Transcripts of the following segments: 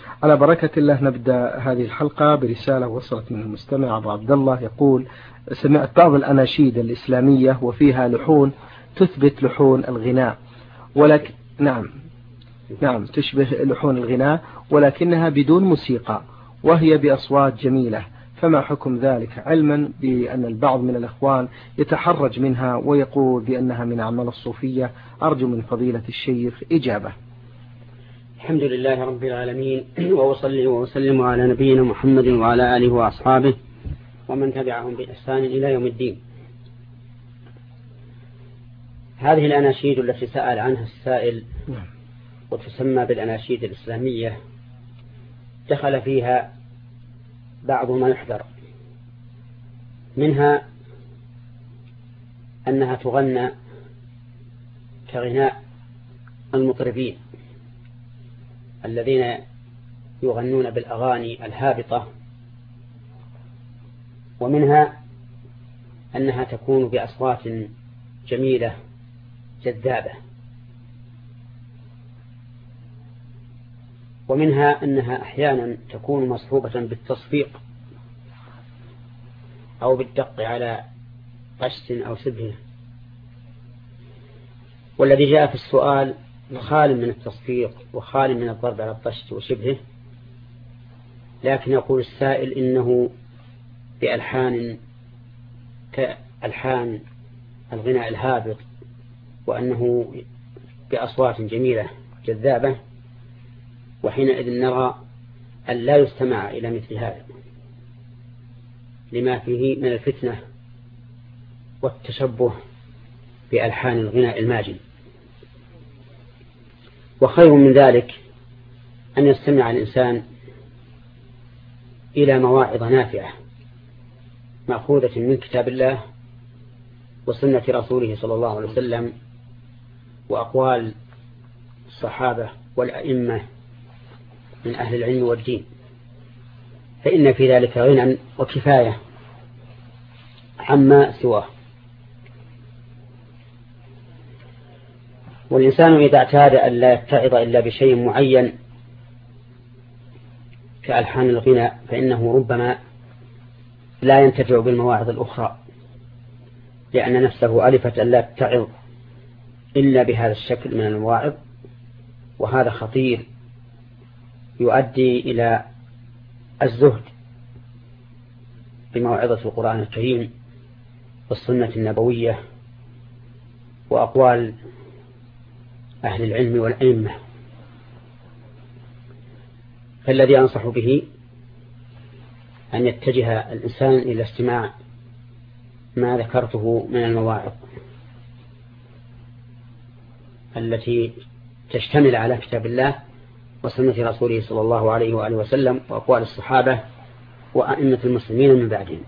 على بركة الله نبدأ هذه الحلقة برسالة وصلت من المستمع أبو عبد الله يقول: سمعت بعض الأناشيد الإسلامية وفيها لحون تثبت لحون الغناء، ولكن نعم تشبه لحون الغناء ولكنها بدون موسيقى وهي بأصوات جميلة، فما حكم ذلك؟ علما بأن البعض من الأخوان يتحرج منها ويقول بأنها من أعمال الصوفية. أرجو من فضيلة الشيخ إجابة. الحمد لله رب العالمين، وأصلي وأسلم على نبينا محمد وعلى آله وأصحابه ومن تبعهم بإحسان إلى يوم الدين. هذه الأناشيد التي سأل عنها السائل وتسمى بالأناشيد الإسلامية دخل فيها بعض ما يحذر منها، أنها تغنى كغناء المطربين الذين يغنون بالأغاني الهابطة، ومنها أنها تكون بأصوات جميلة جذابة، ومنها أنها أحيانا تكون مصحوبة بالتصفيق أو بالدق على قش أو شبهه. والذي جاء في السؤال خال من التصفيق وخال من الضرب على الطشت وشبهه، لكن يقول السائل إنه بألحان كألحان الغناء الهابط، وأنه بأصوات جميلة جذابة، وحينئذ نرى أن لا يستمع إلى مثل هذا لما فيه من الفتنة والتشبه بألحان الغناء الماجن. وخير من ذلك أن يستمع الإنسان إلى مواعظ نافعة مأخوذة من كتاب الله وسنة رسوله صلى الله عليه وسلم وأقوال الصحابة والأئمة من أهل العلم والدين، فإن في ذلك غنى وكفاية عما سواه. والإنسان إذا اعتاد أن لا يتعظ إلا بشيء معين كألحان الغناء فإنه ربما لا ينتفع بالمواعظ الأخرى، لأن نفسه ألفت أن لا تتعظ إلا بهذا الشكل من المواعظ، وهذا خطير يؤدي إلى الزهد بموعظة القرآن الكريم والسنة النبوية وأقوال أهل العلم والأئمة. فالذي أنصح به أن يتجه الإنسان إلى استماع ما ذكرته من المواعظ التي تشتمل على كتاب الله وسنة رسوله صلى الله عليه وآله وسلم وأقوال الصحابة وأئمة المسلمين من بعدهم.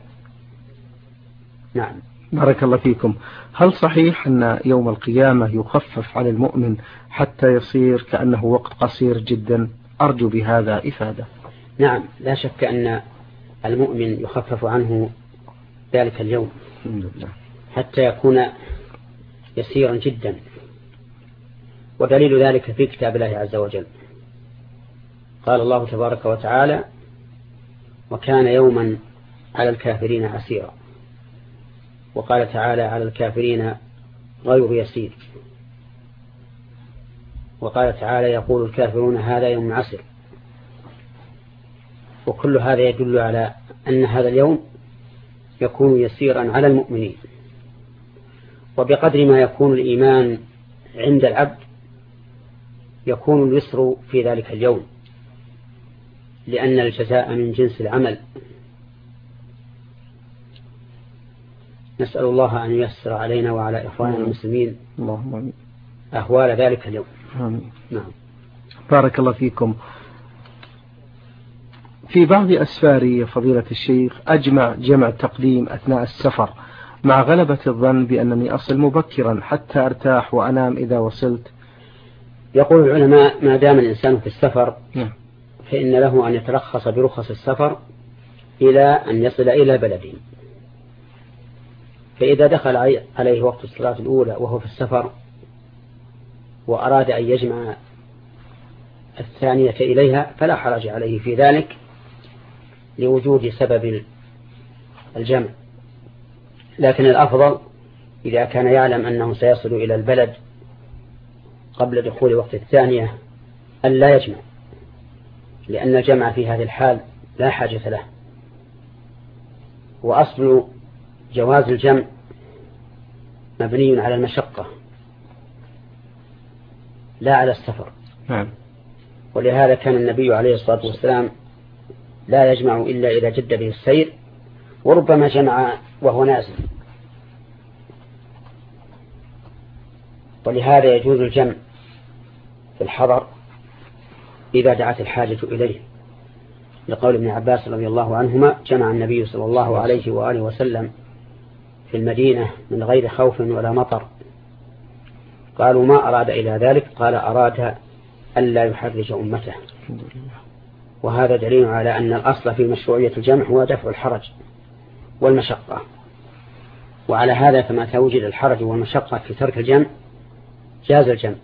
نعم. بارك الله فيكم. هل صحيح أن يوم القيامة يخفف على المؤمن حتى يصير كأنه وقت قصير جدا؟ أرجو بهذا إفادة. نعم، لا شك أن المؤمن يخفف عنه ذلك اليوم حتى يكون يسيرا جدا، ودليل ذلك في كتاب الله عز وجل. قال الله تبارك وتعالى: وكان يوما على الكافرين عسيرا. وقال تعالى: على الكافرين غير يسير. وقال تعالى: يقول الكافرون هذا يوم عسر. وكل هذا يدل على أن هذا اليوم يكون يسيرا على المؤمنين، وبقدر ما يكون الإيمان عند العبد يكون اليسر في ذلك اليوم، لأن الجزاء من جنس العمل. نسأل الله أن ييسر علينا وعلى إخواننا المسلمين أهوال ذلك اليوم. نعم. بارك الله فيكم. في بعض أسفاري فضيلة الشيخ أجمع جمع تقديم أثناء السفر مع غلبة الظن بأنني أصل مبكرا حتى أرتاح وأنام إذا وصلت. يقول العلماء: ما دام الإنسان في السفر فإن له أن يترخص برخص السفر إلى أن يصل إلى بلده. فإذا دخل عليه وقت الصلاة الأولى وهو في السفر وأراد أن يجمع الثانية إليها فلا حرج عليه في ذلك لوجود سبب الجمع. لكن الأفضل إذا كان يعلم أنه سيصل إلى البلد قبل دخول وقت الثانية أن لا يجمع، لأن الجمع في هذه الحال لا حاجة له. وأصل جواز الجمع مبني على المشقة لا على السفر. ولهذا كان النبي عليه الصلاة والسلام لا يجمع إلا إذا جد به السير، وربما جمع وهو نازل. ولهذا يجوز الجمع في الحضر إذا دعت الحاجة إليه، لقول ابن عباس رضي الله عنهما: جمع النبي صلى الله عليه وآله وسلم في المدينة من غير خوف ولا مطر. قالوا: ما أراد إلى ذلك؟ قال: أراد ألا يحرج أمته. وهذا دليل على أن الأصل في مشروعية الجمع هو دفع الحرج والمشقة. وعلى هذا فمتى وجد الحرج والمشقة في ترك الجمع جاز الجمع،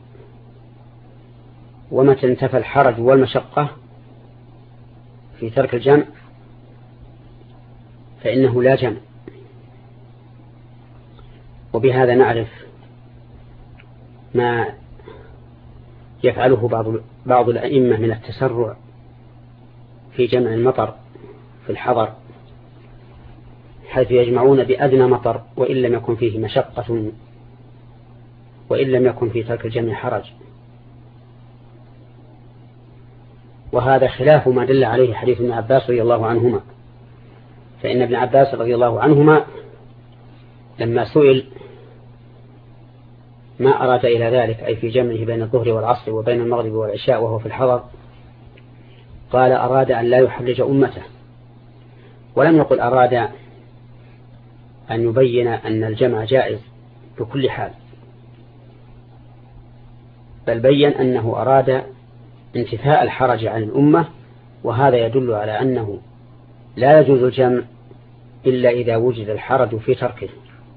ومتى انتفى الحرج والمشقة في ترك الجمع فإنه لا جمع. وبهذا نعرف ما يفعله بعض الأئمة من التسرع في جمع المطر في الحضر، حيث يجمعون بأدنى مطر وإن لم يكن فيه مشقة وإن لم يكن في ترك الجمع حرج. وهذا خلاف ما دل عليه حديث ابن عباس رضي الله عنهما. فإن ابن عباس رضي الله عنهما لما سئل ما أراد إلى ذلك، أي في جمعه بين الظهر والعصر وبين المغرب والعشاء وهو في الحضر، قال: أراد أن لا يحرج أمته. ولم يقل أراد أن يبين أن الجمع جائز بكل حال، بل بين أنه أراد انتفاء الحرج عن الأمة. وهذا يدل على أنه لا يجوز الجمع إلا إذا وجد الحرج في تركه.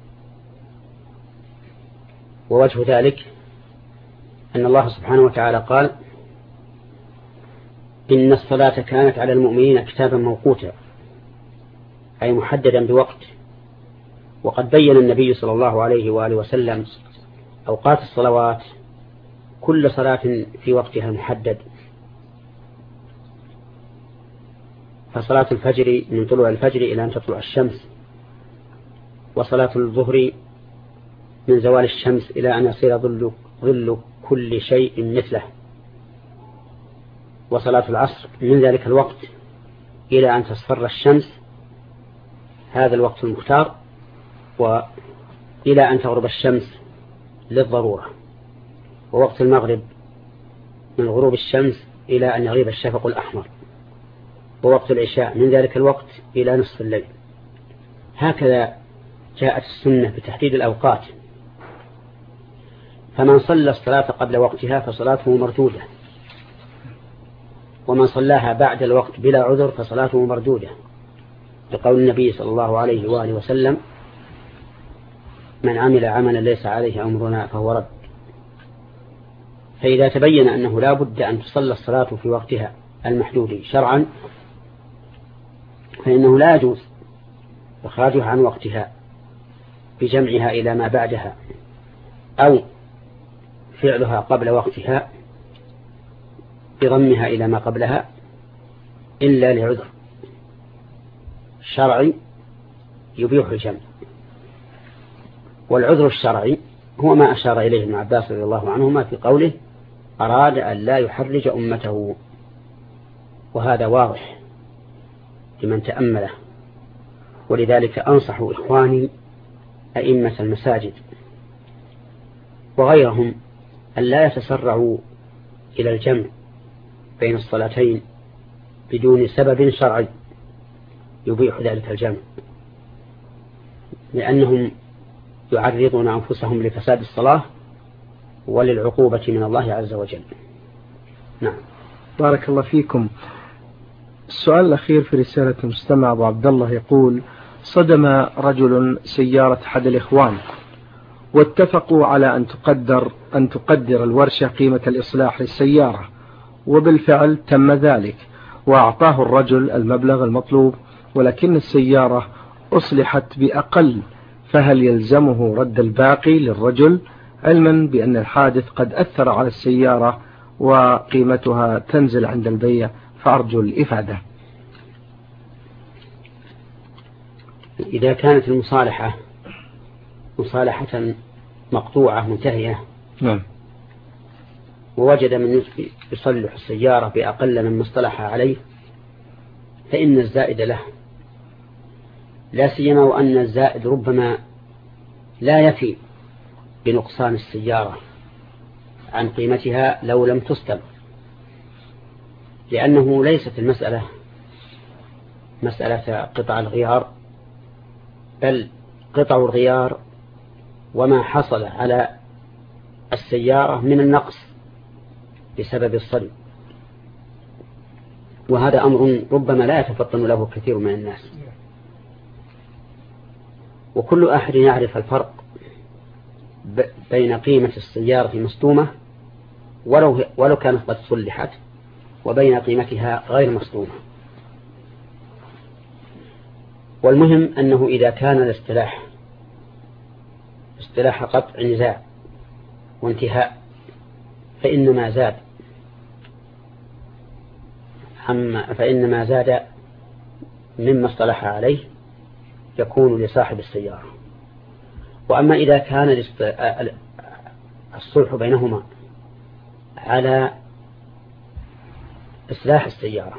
ووجه ذلك أن الله سبحانه وتعالى قال: إن الصلاة كانت على المؤمنين كتابا موقوتا، أي محددا بوقت. وقد بين النبي صلى الله عليه وآله وسلم أوقات الصلوات كل صلاة في وقتها المحدد. فصلاة الفجر من طلوع الفجر إلى أن تطلع الشمس، وصلاة الظهر من زوال الشمس إلى أن يصير ظل كل شيء مثله، وصلاة العصر من ذلك الوقت إلى أن تصفر الشمس، هذا الوقت المختار، وإلى أن تغرب الشمس للضرورة. ووقت المغرب من غروب الشمس إلى أن يغيب الشفق الأحمر، ووقت العشاء من ذلك الوقت إلى نصف الليل. هكذا جاءت السنة بتحديد الأوقات. فمن صلى الصلاة قبل وقتها فصلاته مردودة، ومن صلاها بعد الوقت بلا عذر فصلاته مردودة، لقول النبي صلى الله عليه وآله وسلم: من عمل عملا ليس عليه أمرنا فهو رد. فإذا تبين أنه لا بد أن تصلى الصلاة في وقتها المحدود شرعا فإنه لا يجوز إخراجها عن وقتها بجمعها إلى ما بعدها، أو فعلها قبل وقتها بضمها إلى ما قبلها، إلا لعذر شرعي يبيح الجمع. والعذر الشرعي هو ما أشار إليه ابن عباس رضي الله عنهما في قوله: أراد أن لا يحرج أمته. وهذا واضح لمن تأمله. ولذلك أنصح إخواني أئمة المساجد وغيرهم أن لا يتسرعوا إلى الجمع بين الصلاتين بدون سبب شرعي يبيح ذلك الجمع، لأنهم يعرضون أنفسهم لفساد الصلاة وللعقوبة من الله عز وجل. نعم. بارك الله فيكم. السؤال الأخير في رسالة المستمع أبو عبد الله يقول: صدم رجل سيارة أحد الإخوان، واتفقوا على أن تقدر الورشة قيمة الإصلاح للسيارة، وبالفعل تم ذلك، وأعطاه الرجل المبلغ المطلوب، ولكن السيارة أصلحت بأقل، فهل يلزمه رد الباقي للرجل، علما بأن الحادث قد أثر على السيارة وقيمتها تنزل عند البيع؟ فأرجو الإفادة. إذا كانت المصالحة مصالحة مقطوعة منتهية، نعم، ووجد من يصلح السيارة بأقل مما اصطلح عليه، فإن الزائد له، لا سيما وأن الزائد ربما لا يفي بنقصان السيارة عن قيمتها لو لم تسلم، لأنه ليست المسألة مسألة قطع الغيار، بل قطع الغيار وما حصل على السيارة من النقص بسبب الصلب، وهذا أمر ربما لا يتفطن له كثير من الناس. وكل أحد يعرف الفرق بين قيمة السيارة المصدومة ولو كانت قد صلحت، وبين قيمتها غير مصدومة. والمهم أنه إذا كان الاصطلاح اصطلاح قطع نزاع وانتهاء، فإن ما زاد مما اصطلح عليه يكون لصاحب السيارة. وأما إذا كان الصلح بينهما على إصلاح السيارة،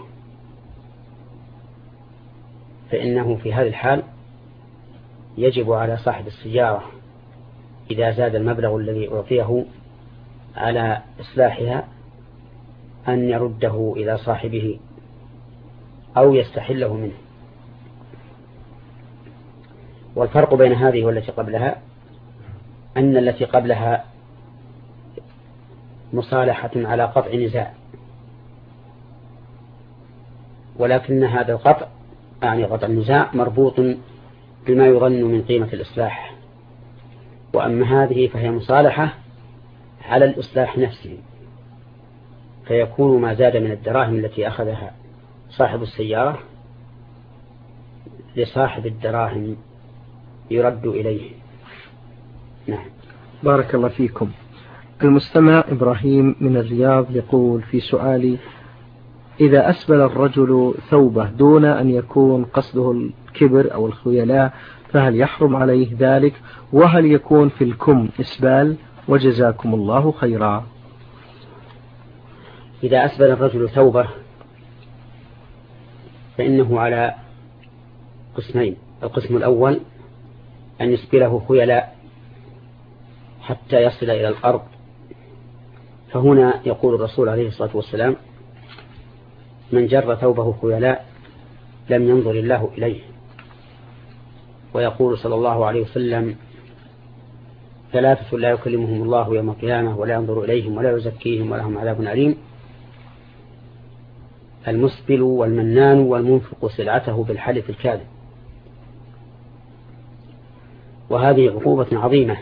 فإنه في هذه الحال يجب على صاحب السيارة إذا زاد المبلغ الذي أعطيه على إصلاحها أن يرده إلى صاحبه أو يستحله منه. والفرق بين هذه والتي قبلها أن التي قبلها مصالحة على قطع نزاع، ولكن هذا القطع يعني قطع النزاع مربوط بما يظن من قيمة الإصلاح، وأما هذه فهي مصالحة على الإصلاح نفسه، فيكون ما زاد من الدراهم التي أخذها صاحب السيارة لصاحب الدراهم يرد إليه. نعم. بارك الله فيكم. المستمع إبراهيم من الرياض يقول في سؤالي: إذا أسبل الرجل ثوبه دون أن يكون قصده الكبر أو الخيلاء فهل يحرم عليه ذلك؟ وهل يكون في الكم إسبال؟ وجزاكم الله خيرا. إذا أسبل الرجل ثوبه فإنه على قسمين: القسم الأول أن يسبله خيلاء حتى يصل إلى الأرض، فهنا يقول الرسول عليه الصلاة والسلام: من جر ثوبه خيلاء لم ينظر الله إليه. ويقول صلى الله عليه وسلم: ثلاثة لا يكلمهم الله يوم القيامة ولا ينظر إليهم ولا يزكيهم ولهم عذاب أليم: المسبل والمنان والمنفق سلعته بالحلف الكاذب. وهذه عقوبة عظيمة،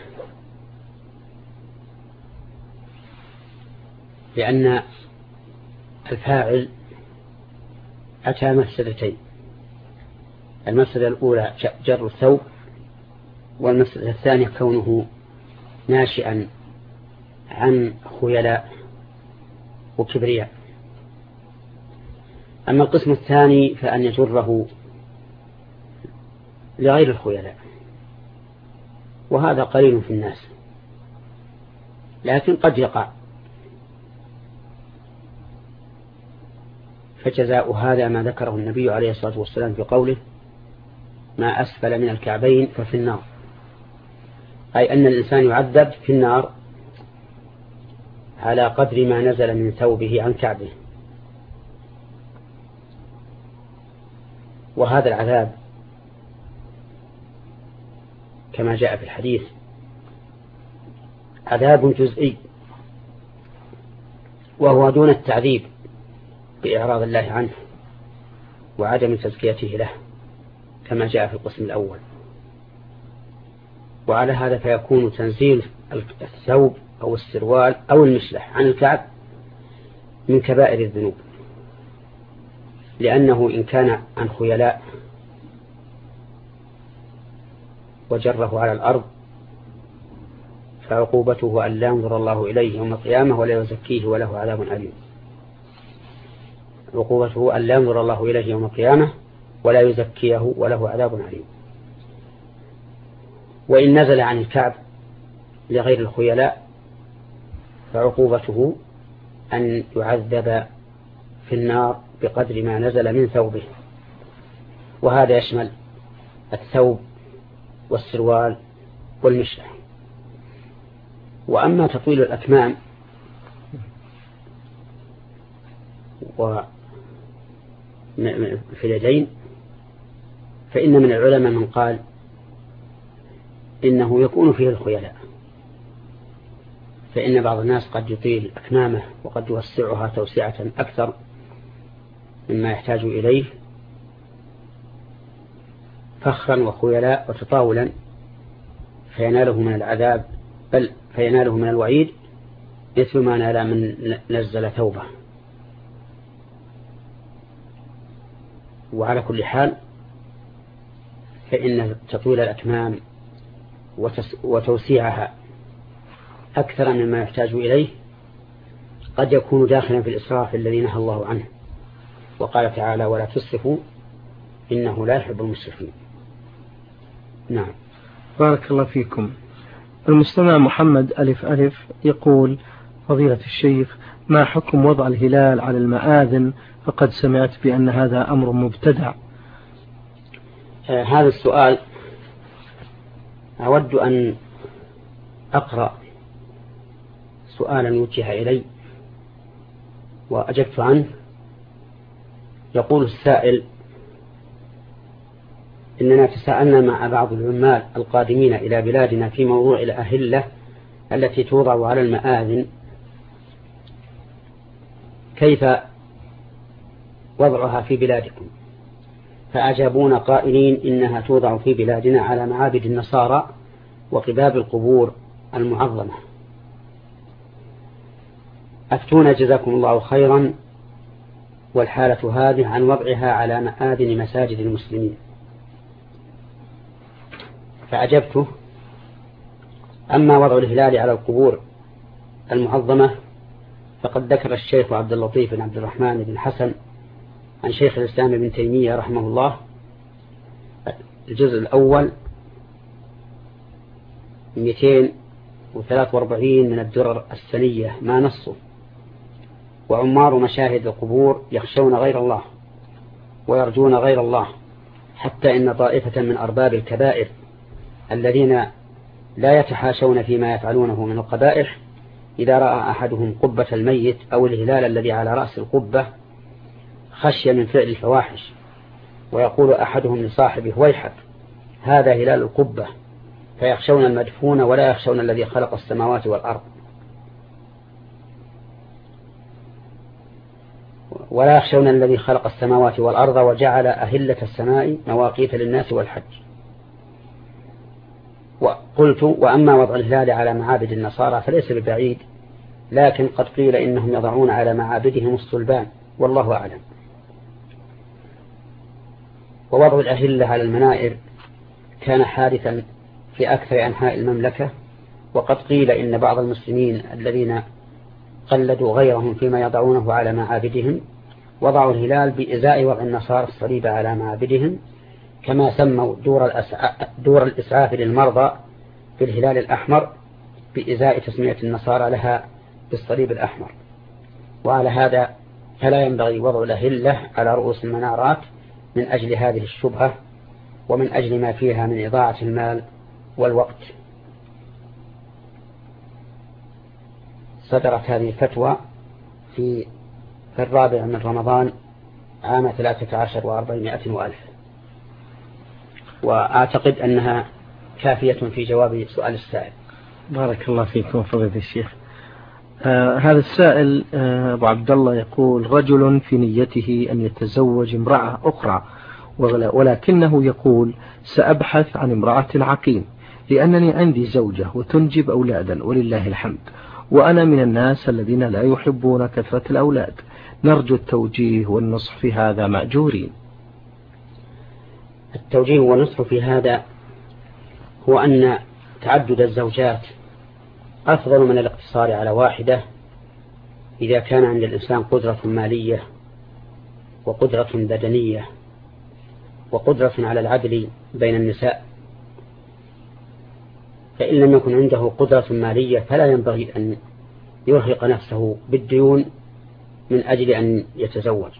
لأن الفاعل أتى مفسدتين: المفسدة الأولى جر الثوب، والمفسدة الثانية كونه ناشئا عن خيلاء وكبرياء. أما القسم الثاني فأن يجره لغير الخيلاء، وهذا قليل في الناس لكن قد يقع، فجزاء هذا ما ذكره النبي عليه الصلاة والسلام في قوله: ما أسفل من الكعبين ففي النار، أي أن الإنسان يعذب في النار على قدر ما نزل من ثوبه عن كعبه. وهذا العذاب كما جاء في الحديث عذاب جزئي، وهو دون التعذيب بإعراض الله عنه وعدم تزكيته له كما جاء في القسم الأول. وعلى هذا فيكون تنزيل الثوب أو السروال أو المشلح عن الكعب من كبائر الذنوب، لأنه إن كان عن خيلاء وجره على الأرض فعقوبته أن لا ينظر الله إليه يوم القيامة ولا يزكيه وله عذاب أليم. عقوبته أن لا ينظر الله إليه يوم القيامة ولا يزكيه وله عذاب أليم. وإن نزل عن الكعب لغير الخيلاء فعقوبته أن يعذب في النار بقدر ما نزل من ثوبه، وهذا يشمل الثوب والسروال والمشلح. وأما تطويل الأكمام في اليدين فإن من العلماء من قال إنه يكون فيه الخيلاء، فإن بعض الناس قد يطيل أكمامه وقد يوسعها توسعة أكثر مما يحتاج إليه فخرا وخيلاء وتطاولا فيناله من العذاب، بل فيناله من الوعيد مثل ما نال من نزل ثوبه. وعلى كل حال فإن تطويل الأكمام وتوسيعها أكثر مما يحتاج إليه قد يكون داخلا في الإسراف الذي نهى الله عنه، وقال تعالى ولا تسرفوا إنه لا يحب المسرفين. نعم. بارك الله فيكم. المستمع محمد ألف يقول فضيلة الشيخ ما حكم وضع الهلال على المآذن، فقد سمعت بأن هذا أمر مبتدع. هذا السؤال أود أن أقرأ سؤالا وجه إلي وأجبت عنه. يقول السائل إننا تساءلنا مع بعض العمال القادمين إلى بلادنا في موضوع الأهلة التي توضع على المآذن، كيف وضعها في بلادكم؟ فأجابونا قائلين إنها توضع في بلادنا على معابد النصارى وقباب القبور المعظمة. أفتونا جزاكم الله خيرا، والحالة هذه عن وضعها على مآذن مساجد المسلمين. فأجبته أما وضع الهلال على القبور المعظمة فقد ذكر الشيخ عبد اللطيف بن عبد الرحمن بن حسن عن شيخ الإسلام ابن تيمية رحمه الله الجزء الأول 243 من الدرر السنية ما نصه: وعمار مشاهد القبور يخشون غير الله ويرجون غير الله، حتى إن طائفة من أرباب الكبائر الذين لا يتحاشون فيما يفعلونه من القبائح إذا رأى أحدهم قبة الميت أو الهلال الذي على رأس القبة خشي من فعل الفواحش، ويقول أحدهم لصاحبه ويحك هذا هلال القبة، فيخشون المدفون ولا يخشون الذي خلق السماوات والأرض وجعل أهلة السماء مواقيت للناس والحج. وقلت وأما وضع الهلال على معابد النصارى فليس ببعيد، لكن قد قيل إنهم يضعون على معابدهم الصلبان والله أعلم. ووضع الأهلة على المنائر كان حادثا في أكثر أنحاء المملكة، وقد قيل إن بعض المسلمين الذين قلدوا غيرهم فيما يضعونه على معابدهم وضعوا الهلال بإزاء وضع النصارى الصليب على معابدهم، كما سموا دور الإسعاف للمرضى بالهلال الأحمر بإزاء تسمية النصارى لها بالصليب الأحمر. وعلى هذا فلا ينبغي وضع الأهلة على رؤوس المنارات من أجل هذه الشبهة ومن أجل ما فيها من إضاعة المال والوقت. صدرت هذه الفتوى في 4 من رمضان عام 13 و400 وألف، وأعتقد أنها كافية في جواب سؤال السائل. بارك الله فيكم فضيلة الشيخ. هذا السائل أبو عبد الله يقول رجل في نيته أن يتزوج امرأة أخرى، ولكنه يقول سأبحث عن امرأة عقيم لأنني عندي زوجة وتنجب أولادا ولله الحمد، وأنا من الناس الذين لا يحبون كثرة الأولاد، نرجو التوجيه والنصح في هذا مأجورين. التوجيه والنصح في هذا هو أن تعدد الزوجات أفضل من الاقتصار على واحدة إذا كان عند الإنسان قدرة مالية وقدرة بدنية وقدرة على العدل بين النساء. فإن لم يكن عنده قدرة مالية فلا ينبغي أن يرهق نفسه بالديون من أجل أن يتزوج.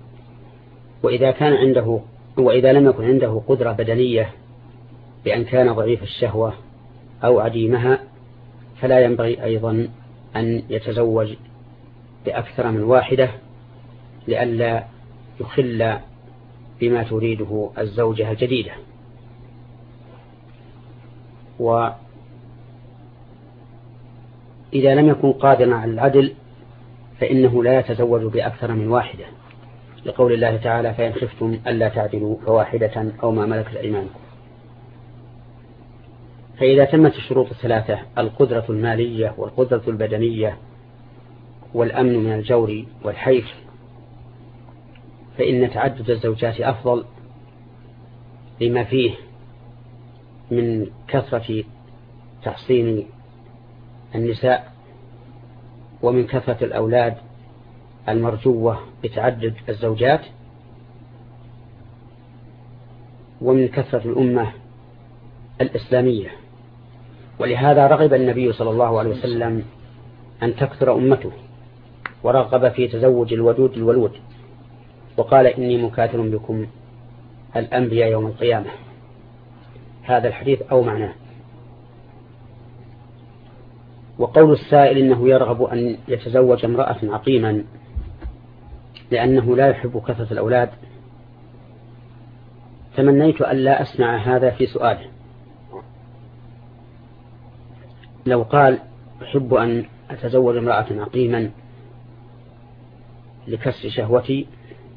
وإذا لم يكن عنده قدرة بدنية بأن كان ضعيف الشهوة أو عديمها فلا ينبغي أيضا أن يتزوج بأكثر من واحدة لئلا يخل بما تريده الزوجة الجديدة. وإذا لم يكن قادرا على العدل فإنه لا يتزوج بأكثر من واحدة، لقول الله تعالى: فإن خفتم ألا تعدلوا فواحدة أو ما ملكت أيمانكم. فإذا تمت الشروط الثلاثة: القدرة المالية والقدرة البدنية والأمن من الجور والحيف، فإن تعدد الزوجات أفضل لما فيه من كثرة تحصين النساء ومن كثرة الأولاد المرجوة بتعدد الزوجات ومن كثرة الأمة الإسلامية. ولهذا رغب النبي صلى الله عليه وسلم أن تكثر أمته ورغب في تزوج الودود الولود، وقال: إني مكاثر بكم الأنبياء يوم القيامة. هذا الحديث أو معناه. وقول السائل إنه يرغب أن يتزوج امرأة عقيما لأنه لا يحب كثرة الأولاد، تمنيت أن لا أسمع هذا في سؤاله. لو قال: أحب أن أتزوج امرأة عقيما لكسر شهوتي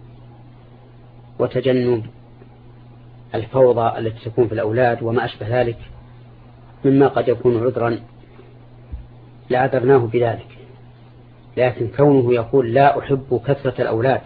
وتجنب الفوضى التي تكون في الأولاد وما أشبه ذلك مما قد يكون عذرا، لعذرناه بذلك. لكن كونه يقول: لا أحب كثرة الأولاد،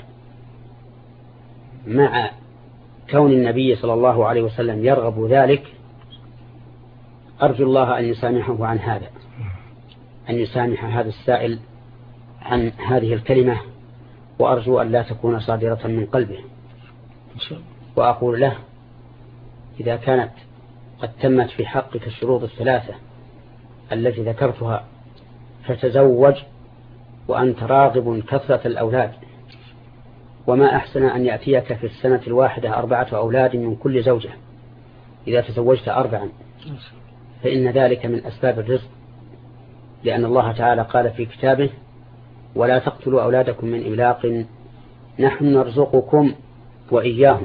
مع كون النبي صلى الله عليه وسلم يرغب ذلك، أرجو الله أن يسامحه عن هذا، أن يسامح هذا السائل عن هذه الكلمة، وأرجو أن لا تكون صادرة من قلبه. وأقول له: إذا كانت قد تمت في حقك الشروط الثلاثة التي ذكرتها فتزوج وأنت راغب كثرة الأولاد، وما أحسن أن يأتيك في السنة الواحدة 4 أولاد من كل زوجة إذا تزوجت 4، فإن ذلك من أسباب الرزق، لأن الله تعالى قال في كتابه: ولا تقتلوا أولادكم من إملاق نحن نرزقكم وإياهم.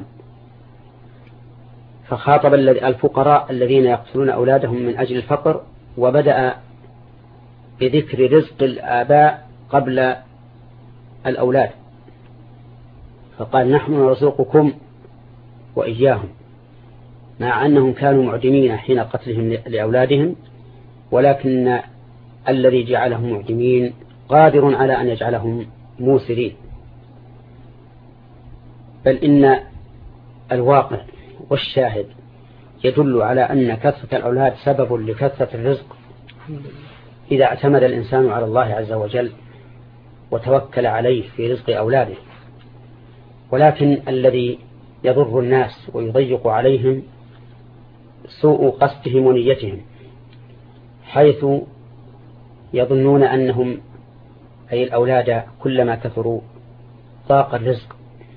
فخاطب الفقراء الذين يقتلون أولادهم من أجل الفقر، وبدأ بذكر رزق الآباء قبل الأولاد، فقال: نحن نرزقكم وإياهم، مع أنهم كانوا معدمين حين قتلهم لأولادهم، ولكن الذي جعلهم معدمين قادر على أن يجعلهم موسرين. بل إن الواقع والشاهد يدل على أن كثرة الأولاد سبب لكثرة الرزق إذا اعتمد الإنسان على الله عز وجل وتوكل عليه في رزق أولاده. ولكن الذي يضر الناس ويضيق عليهم سوء قصدهم ونيتهم، حيث يظنون أنهم أي الأولاد كلما كثروا ضاق الرزق،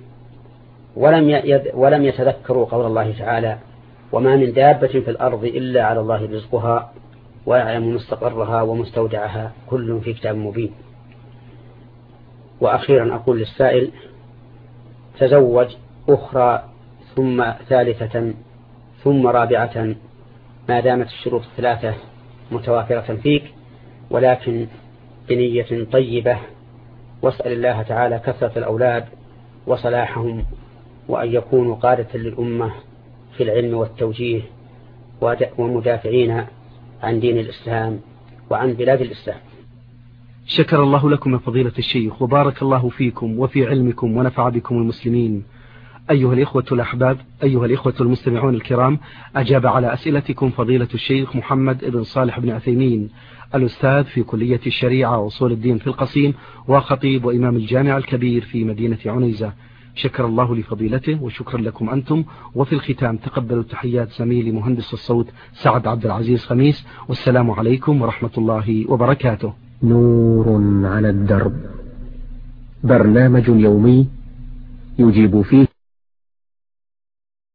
ولم يتذكروا قول الله تعالى: وما من دابة في الأرض إلا على الله رزقها ويعلم مستقرها ومستودعها كل في كتاب مبين. وأخيرا أقول للسائل: تزوج أخرى ثم ثالثة ثم رابعة ما دامت الشروط الثلاثة متوافرة فيك، ولكن بنية طيبة، واسأل الله تعالى كثرة الأولاد وصلاحهم، وأن يكونوا قادة للأمة في العلم والتوجيه ومدافعين عن دين الإسلام وعن بلاد الإسلام. شكر الله لكم يا فضيلة الشيخ، وبارك الله فيكم وفي علمكم ونفع بكم المسلمين. أيها الإخوة الأحباب، أيها الإخوة المستمعون الكرام، أجاب على أسئلتكم فضيلة الشيخ محمد بن صالح بن عثيمين، الأستاذ في كلية الشريعة وأصول الدين في القصيم، وخطيب وإمام الجامع الكبير في مدينة عنيزة. شكر الله لفضيلته وشكرا لكم أنتم. وفي الختام تقبلوا تحيات زميلي مهندس الصوت سعد عبد العزيز خميس، والسلام عليكم ورحمة الله وبركاته. نور على الدرب، برنامج يومي يجيب فيه